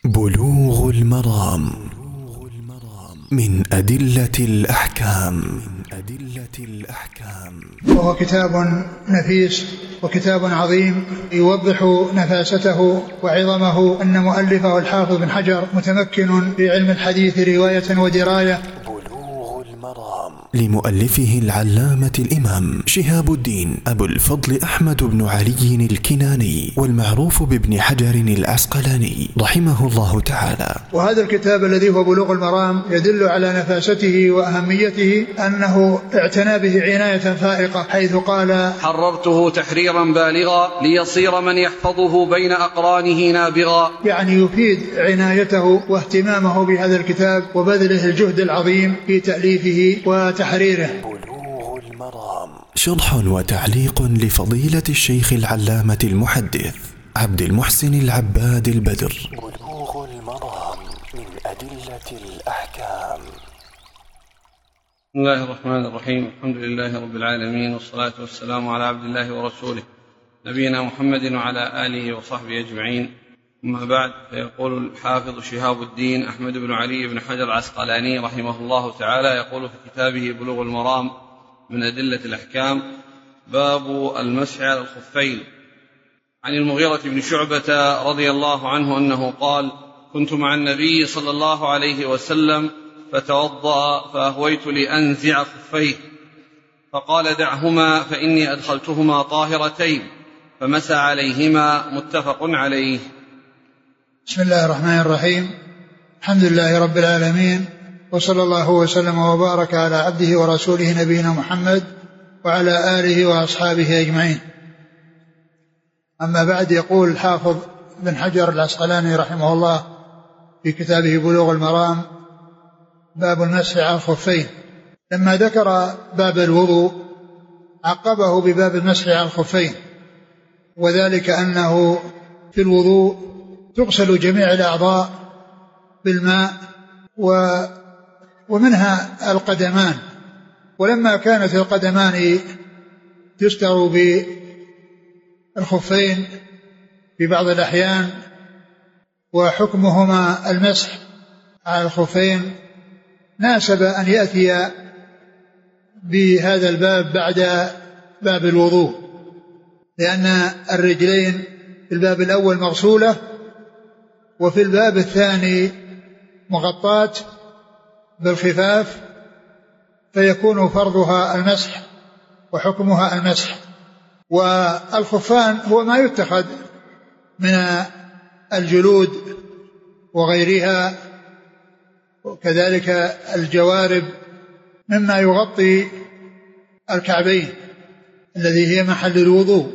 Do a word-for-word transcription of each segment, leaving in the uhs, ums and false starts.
بلوغ المرام من أدلة الأحكام. وهو كتاب نفيس وكتاب عظيم يوضح نفاسته وعظمه. أن مؤلفه الحافظ بن حجر متمكن في علم الحديث رواية ودراية. لمؤلفه العلامة الإمام شهاب الدين أبو الفضل أحمد بن علي الكناني، والمعروف بابن حجر العسقلاني رحمه الله تعالى. وهذا الكتاب الذي هو بلوغ المرام يدل على نفاسته وأهميته، أنه اعتنى به عناية فائقة، حيث قال: حررته تحريرا بالغا ليصير من يحفظه بين أقرانه نابغا. يعني يفيد عنايته واهتمامه بهذا الكتاب وبذله الجهد العظيم في تأليفه وتحريره. بلوغ المرام شرح وتعليق لفضيلة الشيخ العلامة المحدث عبد المحسن العباد البدر. بلوغ المرام من أدلة الأحكام. بسم الله الرحمن الرحيم. الحمد لله رب العالمين، والصلاة والسلام على عبد الله ورسوله نبينا محمد وعلى آله وصحبه أجمعين. أما بعد، فيقول الحافظ شهاب الدين أحمد بن علي بن حجر العسقلاني رحمه الله تعالى، يقول في كتابه بلوغ المرام من أدلة الأحكام: باب المسح على الخفين. عن المغيرة بن شعبة رضي الله عنه أنه قال: كنت مع النبي صلى الله عليه وسلم فتوضأ فأهويت لأنزع خفيه، فقال: دعهما فإني أدخلتهما طاهرتين، فمسح عليهما. متفق عليه. بسم الله الرحمن الرحيم. الحمد لله رب العالمين، وصلى الله وسلم وبارك على عبده ورسوله نبينا محمد وعلى آله وأصحابه أجمعين. أما بعد، يقول الحافظ بن حجر العسقلاني رحمه الله في كتابه بلوغ المرام: باب المسح على الخفين. لما ذكر باب الوضوء عقبه بباب المسح على الخفين، وذلك أنه في الوضوء تغسل جميع الأعضاء بالماء ومنها القدمان، ولما كانت القدمان تستر بالخفين في بعض الأحيان وحكمهما المسح على الخفين، ناسب أن يأتي بهذا الباب بعد باب الوضوء، لأن الرجلين في الباب الأول مغسولة، وفي الباب الثاني مغطاة بالخفاف، فيكون فرضها المسح وحكمها المسح. والخفان هو ما يتخذ من الجلود وغيرها، وكذلك الجوارب مما يغطي الكعبين الذي هي محل الوضوء.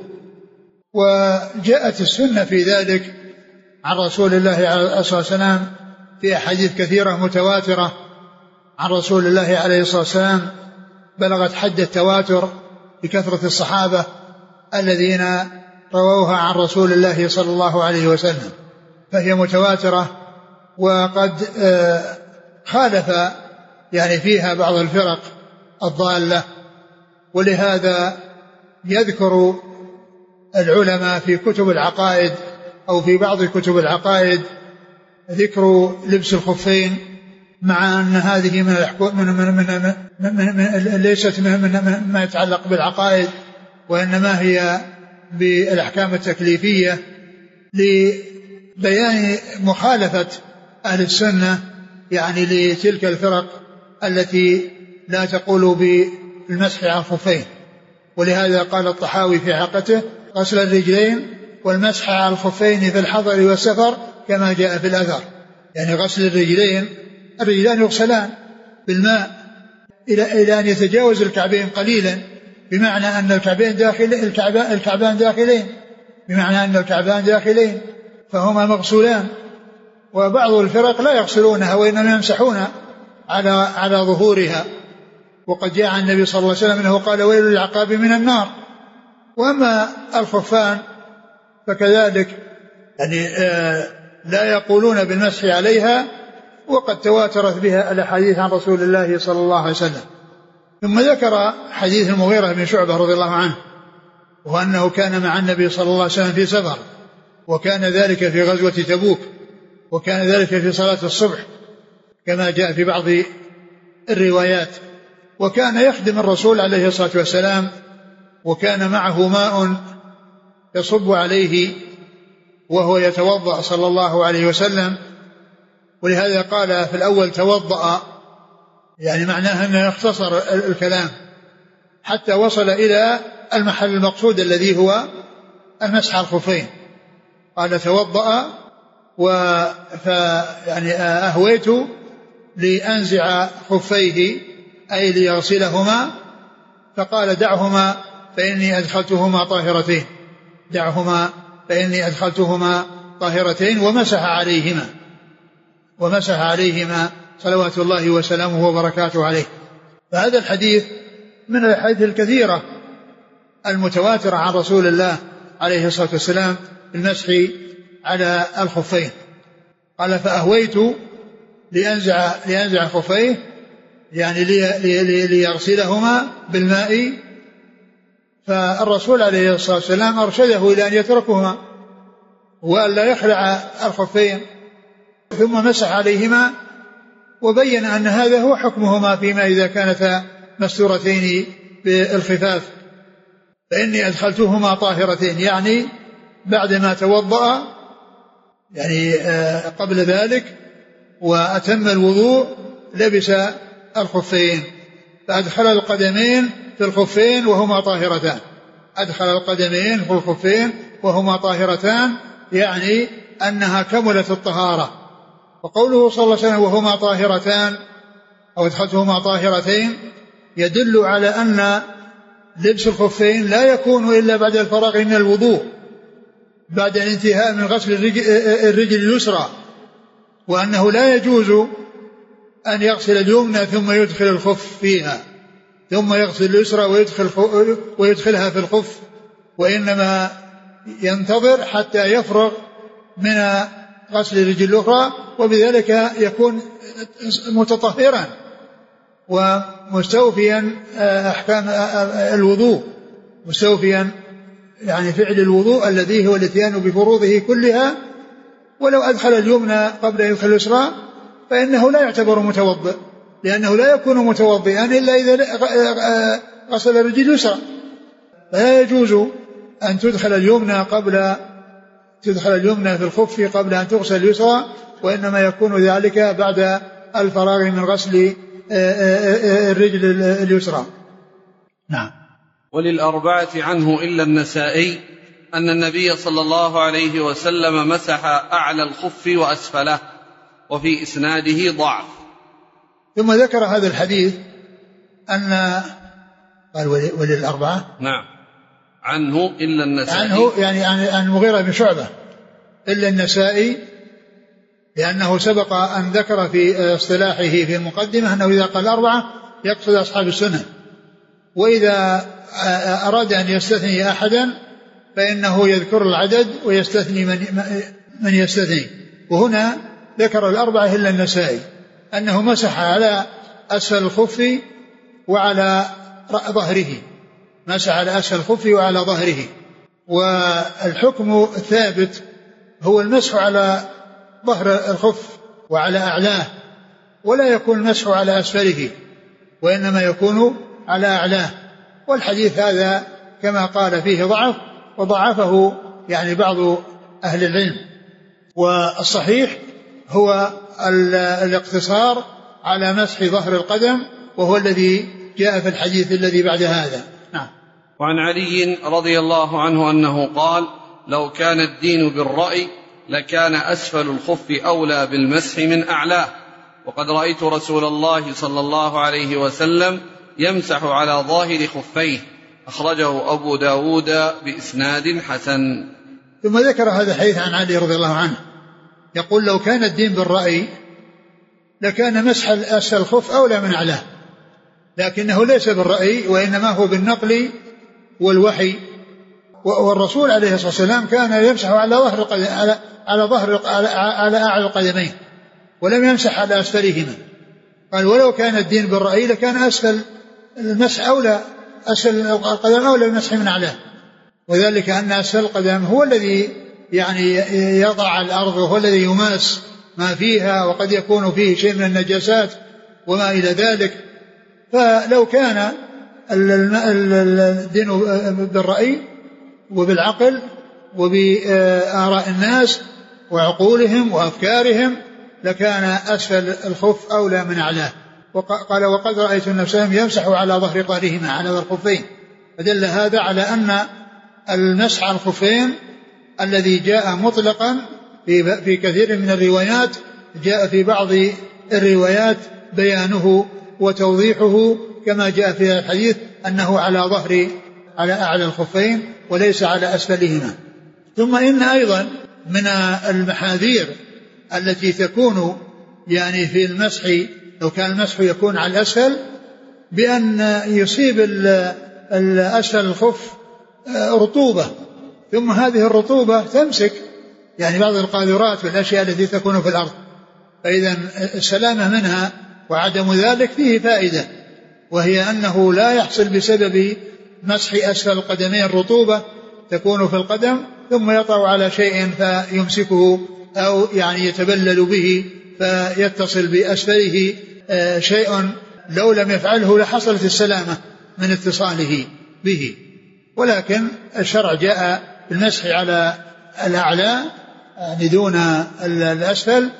وجاءت السنة في ذلك عن رسول الله عليه الصلاة والسلام في أحاديث كثيرة متواترة عن رسول الله عليه الصلاة والسلام، بلغت حد التواتر بكثرة الصحابة الذين رووها عن رسول الله صلى الله عليه وسلم، فهي متواترة. وقد خالف يعني فيها بعض الفرق الضالة، ولهذا يذكر العلماء في كتب العقائد أو في بعض كتب العقائد ذكر لبس الخفين، مع أن هذه من من من من من من ليست من من ما يتعلق بالعقائد، وإنما هي بالأحكام التكليفية، لبيان مخالفة أهل السنة يعني لتلك الفرق التي لا تقول بالمسح على الخفين. ولهذا قال الطحاوي في عقته: غسل الرجلين والمسح على الخفين في الحضر والسفر كما جاء في الأثر. يعني غسل الرجلين، الرجلان يغسلان بالماء إلى إلى أن يتجاوز الكعبين قليلا، بمعنى أن الكعبين داخل الكعبان الكعبان داخلين بمعنى أن الكعبان داخلين فهما مغسولان. وبعض الفرق لا يغسلونها وإنما يمسحون على على ظهورها، وقد جاء عن النبي صلى الله عليه وسلم أنه قال: ويل للعقاب من النار. وأما الخفان فكذلك يعني آه لا يقولون بالمسح عليها، وقد تواترت بها الأحاديث عن رسول الله صلى الله عليه وسلم. ثم ذكر حديث المغيرة بن شعبة رضي الله عنه، وأنه كان مع النبي صلى الله عليه وسلم في سفر، وكان ذلك في غزوة تبوك، وكان ذلك في صلاة الصبح كما جاء في بعض الروايات. وكان يخدم الرسول عليه الصلاة والسلام، وكان معه ماء يصب عليه وهو يتوضأ صلى الله عليه وسلم، ولهذا قال في الأول توضأ، يعني معناه أنه يختصر الكلام حتى وصل إلى المحل المقصود الذي هو المسح على الخفين. قال توضأ يعني أهويت لأنزع خفيه أي ليغسلهما، فقال دعهما فإني أدخلتهما طاهرتين، دعهما فإني أدخلتهما طاهرتين، ومسح عليهما ومسح عليهما صلوات الله وسلامه وبركاته عليه. فهذا الحديث من الأحاديث الكثيرة المتواترة عن رسول الله عليه الصلاة والسلام المسح على الخفين. قال فأهويت لأنزع, لأنزع خفيه يعني لي لي ليغسلهما بالماء، فالرسول عليه الصلاة والسلام أرشده إلى أن يتركهما وأن لا يخلع الخفين، ثم مسح عليهما وبين أن هذا هو حكمهما فيما إذا كانتا مستورتين بالخفاف. فإني أدخلتهما طاهرتين يعني بعدما توضأ يعني قبل ذلك وأتم الوضوء لبس الخفين، فأدخل القدمين في الخفين وهما طاهرتان، أدخل القدمين في الخفين وهما طاهرتان يعني أنها كملت الطهارة. وقوله صلى الله عليه وسلم وهما طاهرتان أو أدخلتهما طاهرتين يدل على أن لبس الخفين لا يكون إلا بعد الفراغ من الوضوء، بعد الانتهاء من غسل الرجل اليسرى، وأنه لا يجوز أن يغسل اليمنى ثم يدخل الخف فيها، ثم يغسل اليسرى ويدخل ويدخلها في الخف، وإنما ينتظر حتى يفرغ من غسل الرجل الأخرى، وبذلك يكون متطهرا ومستوفيا أحكام الوضوء، مستوفيا يعني فعل الوضوء الذي هو الاتيان بفروضه كلها. ولو أدخل اليمنى قبل أن يدخل اليسرى فإنه لا يعتبر متوضئ، لأنه لا يكون متوضئا إلا إذا غسل الرجل اليسرى، فلا يجوز أن تدخل اليمنى قبل تدخل اليمنى في الخف قبل أن تغسل اليسرى، وإنما يكون ذلك بعد الفراغ من غسل الرجل اليسرى. نعم. وللأربعة عنه إلا النسائي أن النبي صلى الله عليه وسلم مسح أعلى الخف وأسفله، وفي إسناده ضعف. ثم ذكر هذا الحديث أن قال وللأربعة نعم عنه إلا النسائي، عنه يعني عن المغيرة بن شعبة إلا النسائي، لأنه سبق أن ذكر في اصطلاحه في المقدمة أنه إذا قال أربعة يقصد أصحاب السنن، وإذا أراد أن يستثني أحدا فإنه يذكر العدد ويستثني من, من يستثني. وهنا ذكر الأربعة إلا النسائي أنه مسح على أسفل الخف وعلى ظهره، مسح على أسفل الخف وعلى ظهره. والحكم الثابت هو المسح على ظهر الخف وعلى أعلاه، ولا يكون المسح على أسفله، وإنما يكون على أعلاه. والحديث هذا كما قال فيه ضعف، وضعفه يعني بعض أهل العلم. والصحيح هو الاقتصار على مسح ظهر القدم، وهو الذي جاء في الحديث الذي بعد هذا. نعم. وعن علي رضي الله عنه أنه قال لو كان الدين بالرأي لكان أسفل الخف أولى بالمسح من أعلاه، وقد رأيت رسول الله صلى الله عليه وسلم يمسح على ظاهر خفيه، أخرجه أبو داود بإسناد حسن. ثم ذكر هذا الحديث عن علي رضي الله عنه يقول لو كان الدين بالرأي لكان مسح أسفل الخف أولى من أعلاه، لكنه ليس بالرأي وإنما هو بالنقل والوحي. والرسول عليه الصلاة والسلام كان يمسح على ظهر على على ظهر على أعلى القدمين، ولم يمسح على أسفلهما. قال ولو كان الدين بالرأي لكان أسفل المسح أولى، أسفل القدم أولى المسح من أعلاه، وذلك أن أسفل القدم هو الذي يعني يضع على الأرض، وهو الذي يماس ما فيها، وقد يكون فيه شيء من النجاسات وما إلى ذلك. فلو كان الدين بالرأي وبالعقل وبآراء الناس وعقولهم وأفكارهم لكان أسفل الخف أولى من أعلاه. قال وقد رأيت النبي صلى الله عليه وسلم يمسح على ظهر قارهما على ظهر الخفين، فدل هذا على أن المسح على الخفين الذي جاء مطلقا في كثير من الروايات جاء في بعض الروايات بيانه وتوضيحه كما جاء في الحديث أنه على ظهر على أعلى الخفين وليس على أسفلهما. ثم إن أيضا من المحاذير التي تكون يعني في المسح لو كان المسح يكون على الأسفل بأن يصيب الأسفل الخف رطوبة، ثم هذه الرطوبة تمسك يعني بعض القاذورات والأشياء التي تكون في الأرض، فإذا السلامة منها وعدم ذلك فيه فائدة، وهي أنه لا يحصل بسبب مسح أسفل القدمين الرطوبة تكون في القدم ثم يطع على شيء فيمسكه أو يعني يتبلل به فيتصل بأسفله شيء لو لم يفعله لحصلت السلامة من اتصاله به. ولكن الشرع جاء بالمسح على الأعلى يعني دون الأسفل،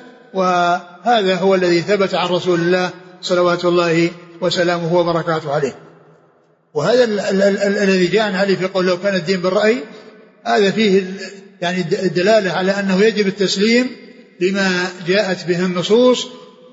وهذا هو الذي ثبت عن رسول الله صلوات الله وسلامه وبركاته عليه. وهذا الذي جاء عن علي في قول لو كان الدين بالرأي هذا فيه يعني الدلالة على أنه يجب التسليم لما جاءت به النصوص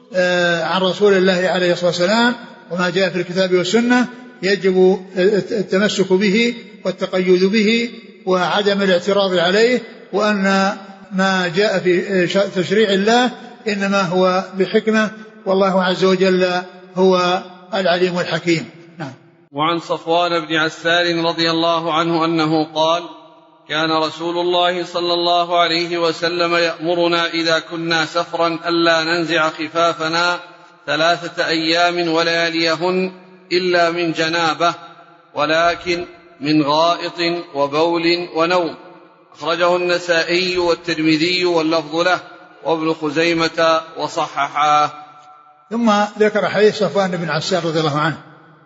عن رسول الله عليه الصلاة والسلام، وما جاء في الكتاب والسنة يجب التمسك به والتقيد به وعدم الاعتراض عليه، وأن ما جاء في تشريع الله إنما هو بحكمة، والله عز وجل هو العليم الحكيم. نعم. وعن صفوان بن عسال رضي الله عنه أنه قال كان رسول الله صلى الله عليه وسلم يأمرنا إذا كنا سفرا ألا ننزع خفافنا ثلاثة أيام ولياليهن إلا من جنابة، ولكن من غائط وبول ونوم. أخرجه النسائي والترمذي واللفظ له وابن خزيمة وصححاه. ثم ذكر حديث صفوان بن عسال رضي الله عنه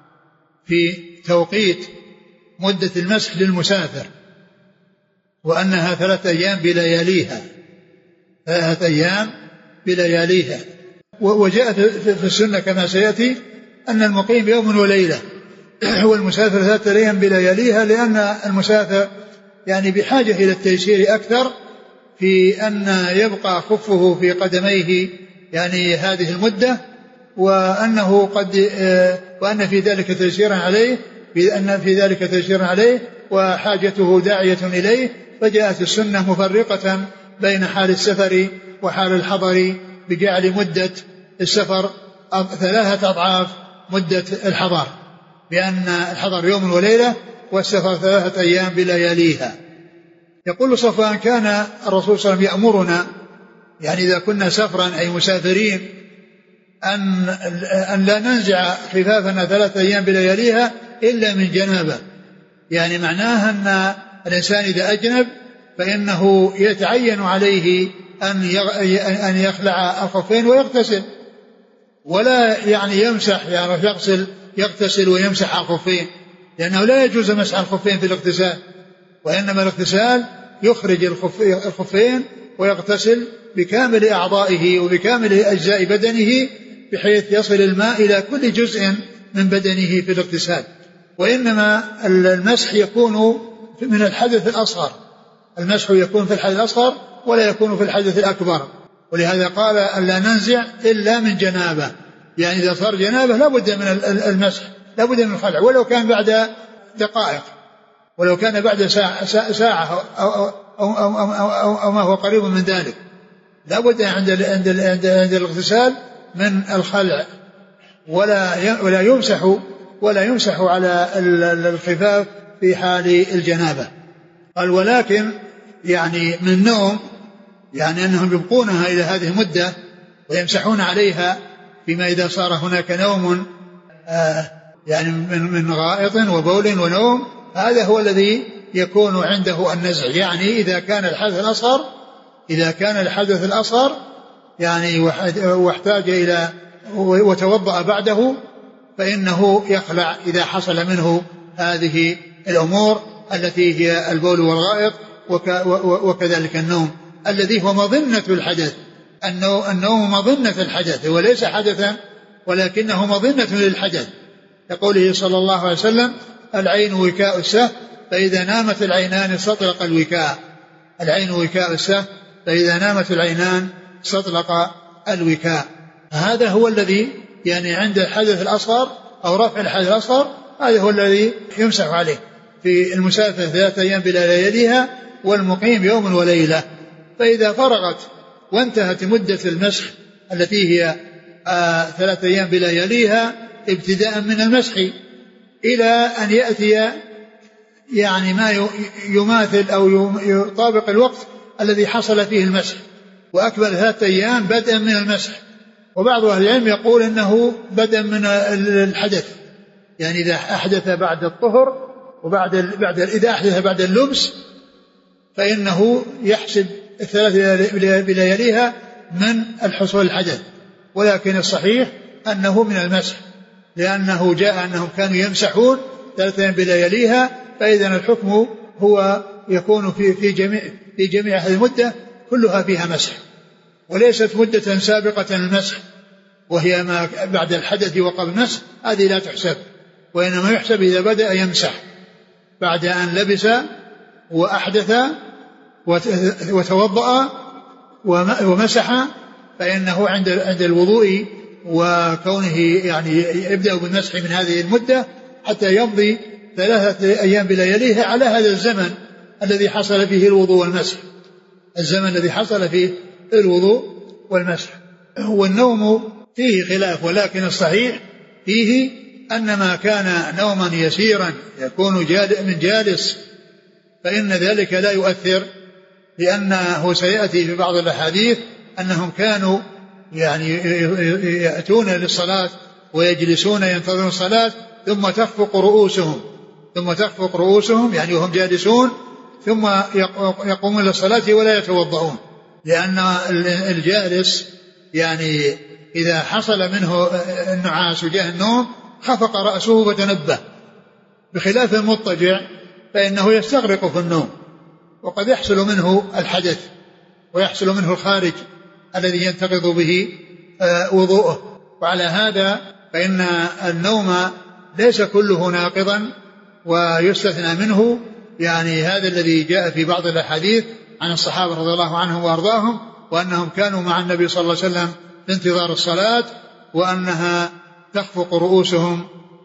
في توقيت مدة المسح للمسافر، وأنها ثلاثة أيام بلياليها ثلاثة أيام بلياليها. وجاء في السنة كما سيأتي أن المقيم يوم وليلة والمسافر ثلاثة أيام بلياليها، لأن المسافر يعني بحاجة إلى التيسير أكثر في أن يبقى خفه في قدميه يعني هذه المدة، وأنه قد وأن في ذلك تيسيرا عليه بأن في ذلك تيسيرا عليه وحاجته داعية إليه، فجاءت السنة مفرقة بين حال السفر وحال الحضر بجعل مدة السفر ثلاثة أضعاف مدة الحضر، بأن الحضر يوم وليلة والسفر ثلاثة أيام بلياليها. يقول صفوان كان الرسول صلى الله عليه وسلم يأمرنا يعني إذا كنا سفرا أي مسافرين أن, أن لا ننزع خفافنا ثلاثة أيام بلياليها إلا من جنابة، يعني معناها أن الإنسان إذا أجنب فإنه يتعين عليه أن يخلع الخفين ويغتسل، ولا يعني يمسح يعني يغسل يغتسل ويمسح الخفين، لأنه لا يجوز مسح الخفين في الاغتسال، وإنما الاغتسال يخرج الخفين ويغتسل بكامل أعضائه وبكامل أجزاء بدنه بحيث يصل الماء إلى كل جزء من بدنه في الاغتسال. وإنما المسح يكون من الحدث الأصغر، المسح يكون في الحدث الأصغر ولا يكون في الحدث الأكبر، ولهذا قال ألا ننزع إلا من جنابة، يعني إذا صار جنابة لا بد من المسح لا بد من الخلع، ولو كان بعد دقائق ولو كان بعد ساعة, ساعة أو, أو, أو, أو, أو, أو, أو ما هو قريب من ذلك، لا بد عند, عند, عند, عند الاغتسال من الخلع، ولا ولا يمسح ولا يمسح على الخفاف في حال الجنابة. قال ولكن يعني من النوم يعني أنهم يبقونها إلى هذه المدة ويمسحون عليها فيما إذا صار هناك نوم آه يعني من, من غائط وبول ونوم، هذا هو الذي يكون عنده النزع، يعني إذا كان الحدث الأصغر إذا كان الحدث الأصغر يعني واحتاج إلى وتوضأ بعده فإنه يخلع إذا حصل منه هذه الأمور التي هي البول والغائط وكذلك النوم الذي هو مظنة الحدث. النوم مظنة الحدث وليس حدثا ولكنه مظنة للحدث، يقوله صلى الله عليه وسلم العين وكاء السهم فإذا نامت العينان استطلق الوكاء. العين وكاء السهم فإذا نامت العينان استطلق الوكاء. هذا هو الذي يعني عند الحدث الأصغر أو رفع الحدث الأصغر هذا هو الذي يمسح عليه في المسافر ثلاثة أيام بلا لياليها والمقيم يوم وليلة. فإذا فرغت وانتهت مدة المسح التي هي آه ثلاثة أيام بلا لياليها ابتداء من المسح إلى أن يأتي يعني ما يماثل أو يطابق الوقت الذي حصل فيه المسح وأكمل ثلاثة أيام بدءا من المسح. وبعض أهل العلم يقول إنه بدءا من الحدث، يعني إذا أحدث بعد الطهر وبعد بعد إذا أحدث بعد اللبس فإنه يحسب الثلاث بلياليها من الحصول الحدث، ولكن الصحيح أنه من المسح لأنه جاء أنهم كانوا يمسحون ثلاثة بلياليها، فإذا الحكم هو يكون في في جميع في جميع هذه المدة كلها فيها مسح، وليست مدة سابقة للمسح وهي ما بعد الحدث وقبل المسح، هذه لا تحسب، وإنما يحسب إذا بدأ يمسح بعد أن لبس وأحدث وتوضأ ومسح، فإنه عند عند الوضوء وكونه يعني يبدأ بالمسح من هذه المدة حتى يمضي ثلاثة أيام بلياليها على هذا الزمن الذي حصل فيه الوضوء والمسح، الزمن الذي حصل فيه الوضوء والمسح. والنوم فيه خلاف، ولكن الصحيح فيه أن ما كان نوما يسيرا يكون من جالس فإن ذلك لا يؤثر، لأنه سيأتي في بعض الأحاديث أنهم كانوا يعني يأتون للصلاة ويجلسون ينتظرون الصلاة ثم تخفق رؤوسهم ثم تخفق رؤوسهم يعني وهم جالسون ثم يقومون للصلاة ولا يتوضؤون، لأن الجالس يعني إذا حصل منه النعاس وجاه النوم خفق رأسه وتنبه، بخلاف المضطجع فإنه يستغرق في النوم وقد يحصل منه الحدث ويحصل منه الخارج الذي ينتقض به وضوءه. وعلى هذا فإن النوم ليس كله ناقضا ويستثنى منه يعني هذا الذي جاء في بعض الأحاديث عن الصحابة رضي الله عنهم وأرضاهم وأنهم كانوا مع النبي صلى الله عليه وسلم في انتظار الصلاة وأنها تخفق رؤوسهم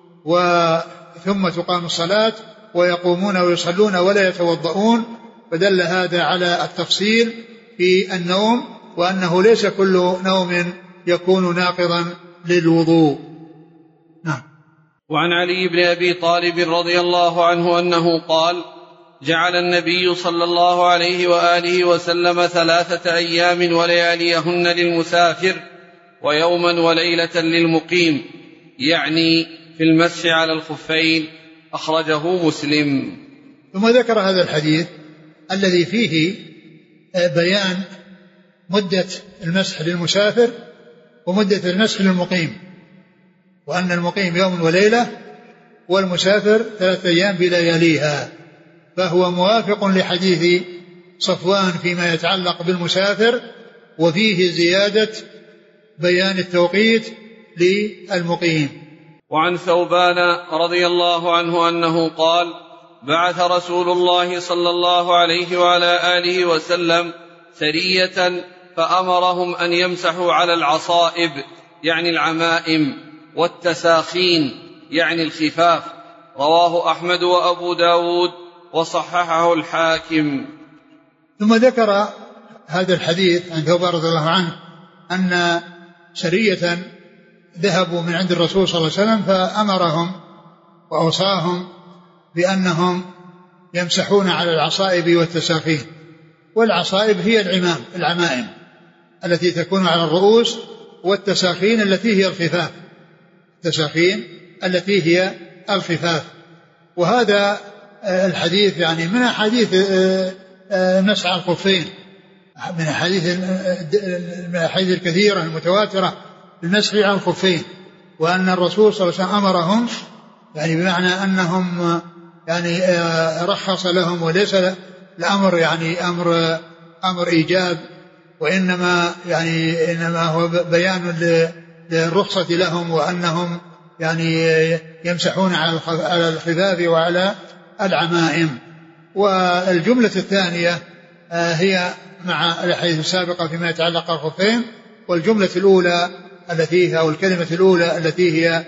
ثم تقام الصلاة ويقومون ويصلون ولا يتوضؤون، فدل هذا على التفصيل في النوم وأنه ليس كل نوم يكون ناقضا للوضوء. نعم. وعن علي بن أبي طالب رضي الله عنه أنه قال: جعل النبي صلى الله عليه وآله وسلم ثلاثة أيام ولياليهن للمسافر ويوما وليلة للمقيم، يعني في المسح على الخفين، أخرجه مسلم. ثم ذكر هذا الحديث الذي فيه بيان مدة المسح للمسافر ومدة المسح للمقيم، وأن المقيم يوم وليلة والمسافر ثلاثة أيام بلياليها، فهو موافق لحديث صفوان فيما يتعلق بالمسافر، وفيه زيادة بيان التوقيت للمقيم. وعن ثوبان رضي الله عنه أنه قال: بعث رسول الله صلى الله عليه وعلى آله وسلم سرية فأمرهم أن يمسحوا على العصائب يعني العمائم والتساخين يعني الخفاف، رواه أحمد وأبو داود وصححه الحاكم. ثم ذكر هذا الحديث عن ثوبان رضي الله عنه أن سرية ذهبوا من عند الرسول صلى الله عليه وسلم فأمرهم وأوصاهم بأنهم يمسحون على العصائب والتساخين، والعصائب هي العمام العمائم التي تكون على الرؤوس، والتساخين التي هي الخفاف التساخين التي هي الخفاف. وهذا الحديث يعني من حديث مسح الخفين من الحديث من الحديث الكثيرة المتواترة بالمسح على الخفين، وأن الرسول صلى الله عليه وسلم أمرهم، يعني بمعنى أنهم يعني رخص لهم، وليس الأمر يعني أمر أمر إيجاب، وإنما يعني إنما هو بيان للرخصة لهم، وأنهم يعني يمسحون على الخفاف وعلى العمائم. والجملة الثانية هي مع الحديث السابقة فيما يتعلق بالخفين، والجملة الأولى التي أو الكلمة الأولى التي هي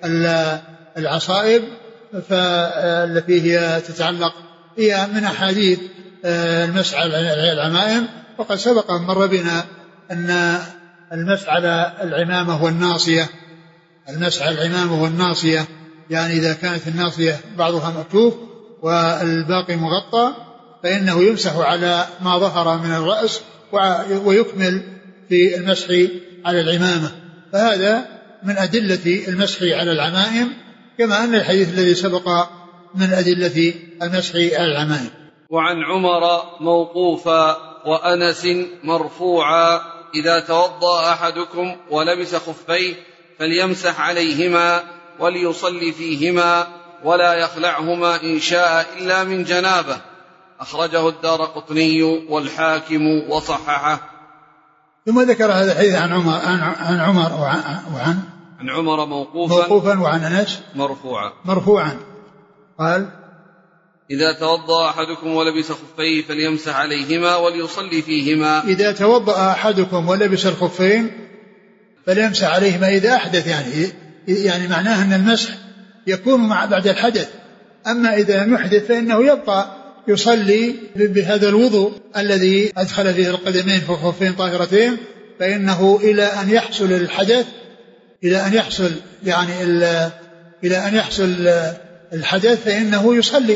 العصائب فالتي هي تتعلق هي من أحاديث المسح على العمائم. وقد سبق مر بنا أن المسح على العمامة والناصية المسح على العمامة والناصية يعني إذا كانت الناصية بعضها مكتوف والباقي مغطى فإنه يمسح على ما ظهر من الرأس ويكمل في المسح على العمامة. فهذا من أدلة المسح على العمائم، كما أن الحديث الذي سبق من أدلة المسح على العمائم. وعن عمر موقوفا وأنس مرفوعا: إذا توضأ أحدكم ولبس خفيه فليمسح عليهما وليصلي فيهما ولا يخلعهما إن شاء إلا من جنابه. أخرجه الدارقطني والحاكم وصححه. ثم ذكر هذا الحديث عن عمر عن عمر وعن, وعن عن عمر موقوفا, موقوفا وعن أنس مرفوعا مرفوعا قال: إذا توضأ أحدكم ولبس خفيه فليمسح عليهما وليصلي فيهما. إذا توضأ أحدكم ولبس الخفين فليمسح عليهما إذا أحدث، يعني يعني معناه أن المسح يكون مع بعد الحدث، أما إذا لم يحدث فإنه يبقى يصلي بهذا الوضوء الذي أدخل فيه القدمين في الخفين طاهرتين، فإنه إلى أن يحصل الحدث إلى أن يحصل يعني إلى أن يحصل الحدث فإنه يصلي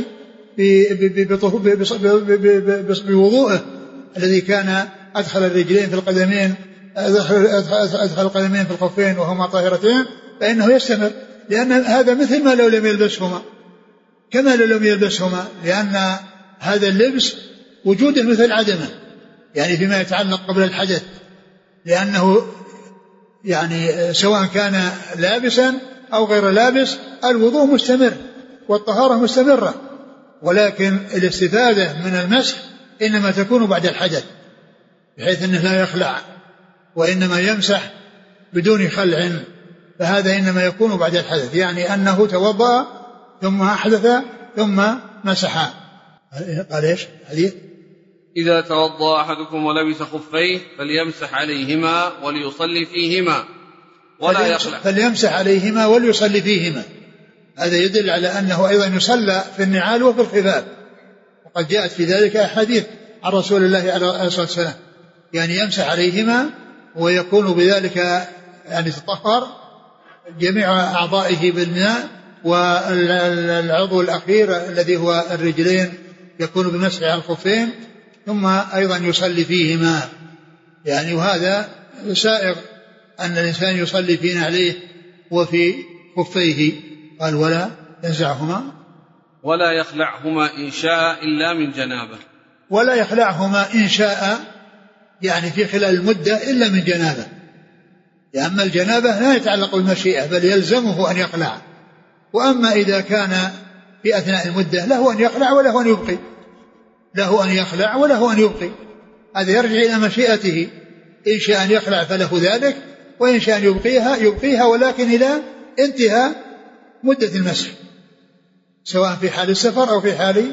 بوضوءه الذي كان أدخل الرجلين في القدمين أدخل القدمين في الخفين وهما طاهرتين، فإنه يستمر، لأن هذا مثل ما لو لم يلبسهما، كما لو لم يلبسهما، لأن هذا اللبس وجوده مثل عدمه، يعني فيما يتعلق قبل الحدث، لأنه يعني سواء كان لابسا أو غير لابس الوضوء مستمر والطهارة مستمرة، ولكن الاستفادة من المسح إنما تكون بعد الحدث، بحيث أنه لا يخلع وإنما يمسح بدون خلع، فهذا إنما يكون بعد الحدث، يعني أنه توضأ ثم أحدث ثم مسح. قال إيش حديث؟ إذا توضأ أحدكم ولبس خفيه فليمسح عليهما وليصلي فيهما ولا يخلع. فليمسح عليهما وليصلي فيهما، هذا يدل على أنه أيضا يصلى في النعال وفي الخفاف، وقد جاءت في ذلك أحاديث عن رسول الله عليه الصلاة والسلام، يعني يمسح عليهما ويكون بذلك يعني تطهر جميع أعضائه بالماء، والعضو الأخير الذي هو الرجلين يكون بمسح على الخفين، ثم أيضا يصلي فيهما، يعني وهذا سائغ أن الإنسان يصلي في نعليه وفي خفيه. قال: ولا ينزعهما ولا يخلعهما إن شاء إلا من جنابه. ولا يخلعهما إن شاء يعني في خلال المدة إلا من جنابه، أما الجنابة لا يتعلق بالمشيئة بل يلزمه أن يخلع، وأما إذا كان في أثناء المدة له أن يخلع وله أن يبقي له أن يخلع وله أن يبقي هذا يرجع إلى مشيئته، إن شاء أن يخلع فله ذلك، وإن شاء أن يبقيها يبقيها ولكن إلى انتهاء مدة المسح، سواء في حال السفر أو في حال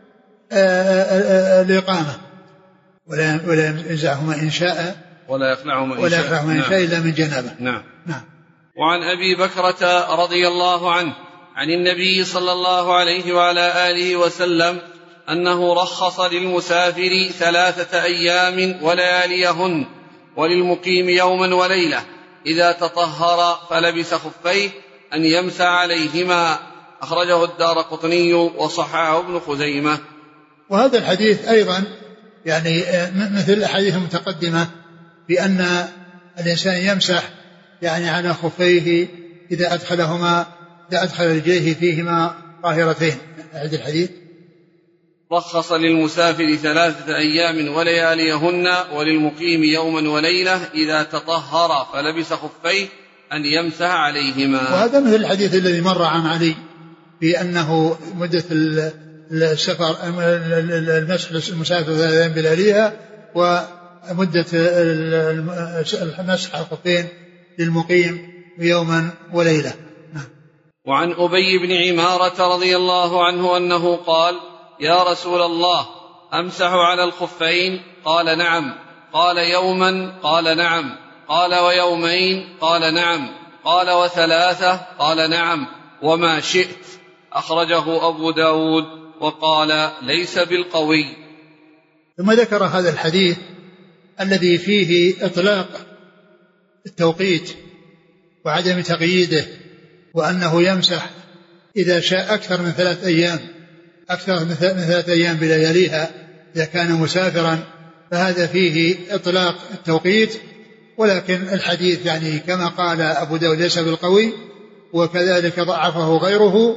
الإقامة. ولا ينزعهما إن شاء ولا يخلعهما ولا يخلعهما إن شاء إلا من جنابه. نعم. نعم. وعن أبي بكرة رضي الله عنه عن النبي صلى الله عليه وعلى آله وسلم أنه رخص للمسافر ثلاثة أيام ولياليهن وللمقيم يوما وليلة إذا تطهر فلبس خفيه أن يمسح عليهما. أخرجه الدارقطني وصححه ابن خزيمة. وهذا الحديث أيضا يعني مثل الأحاديث المتقدمة بأن الإنسان يمسح يعني على خفيه إذا أدخلهما إذا أدخل رجليه فيهما طاهرتين. أعد الحديث. رخص للمسافر ثلاثة أيام ولياليهن وللمقيم يوما وليلة إذا تطهر فلبس خفيه أن يمسح عليهما. وهذا مثل الحديث الذي مر عن علي في أنه مدة السفر المسح المسافر ثلاثة أيام بلياليها ومدة المسح الخفين للمقيم يوما وليلة. وعن أبي بن عمارة رضي الله عنه أنه قال: يا رسول الله، أمسح على الخفين؟ قال: نعم. قال: يوما؟ قال: نعم. قال: ويومين؟ قال: نعم. قال: وثلاثة؟ قال: نعم. وما شئت. أخرجه أبو داود وقال: ليس بالقوي. ثم ذكر هذا الحديث الذي فيه إطلاق التوقيت وعدم تقييده، وأنه يمسح إذا شاء أكثر من ثلاث أيام أكثر من ثلاث أيام بلياليها إذا كان مسافرا، فهذا فيه إطلاق التوقيت. ولكن الحديث يعني كما قال أبو داود ليس بالقوي، وكذلك ضعفه غيره.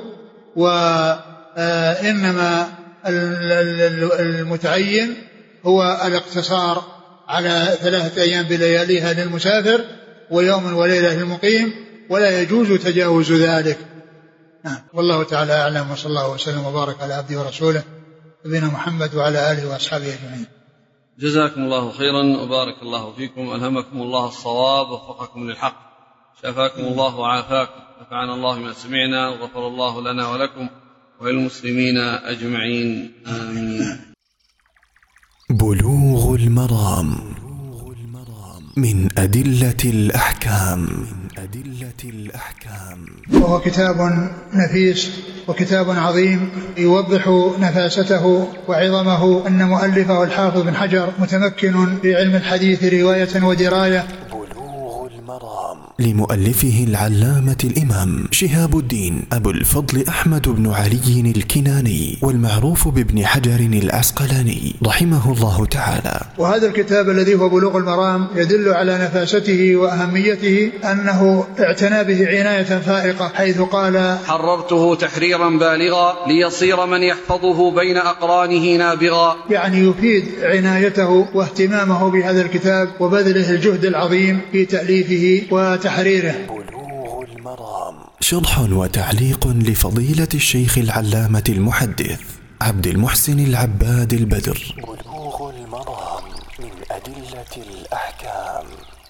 وإنما المتعين هو الاقتصار على ثلاثة أيام بلياليها للمسافر ويوم وليلة للمقيم، ولا يجوز تجاوز ذلك. نعم. والله تعالى أعلم، وصلى الله وسلم وبارك على عبده ورسوله نبينا محمد وعلى آله وأصحابه أجمعين. جزاكم الله خيرا وبارك الله فيكم، ألهمكم الله الصواب ووفقكم للحق، شفاكم الله وعافاكم، نفعنا الله بما سمعنا، وغفر الله لنا ولكم وللمسلمين أجمعين، آمين. بلوغ المرام من أدلة الأحكام. أدلة الأحكام. وهو كتاب نفيس وكتاب عظيم يوضح نفاسته وعظمه. أن مؤلفه الحافظ بن حجر متمكن في علم الحديث رواية ودراية. بلوغ المرام لمؤلفه العلامة الإمام شهاب الدين أبو الفضل أحمد بن علي الكناني، والمعروف بابن حجر العسقلاني رحمه الله تعالى. وهذا الكتاب الذي هو بلوغ المرام يدل على نفاسته وأهميته، أنه اعتنى به عناية فائقة، حيث قال: حررته تحريرا بالغا ليصير من يحفظه بين أقرانه نابغا. يعني يفيد عنايته واهتمامه بهذا الكتاب وبذله الجهد العظيم في تأليفه وتحريره. بلوغ المرام شرح وتعليق لفضيلة الشيخ العلامة المحدث عبد المحسن العباد البدر. بلوغ المرام من أدلة الأحكام.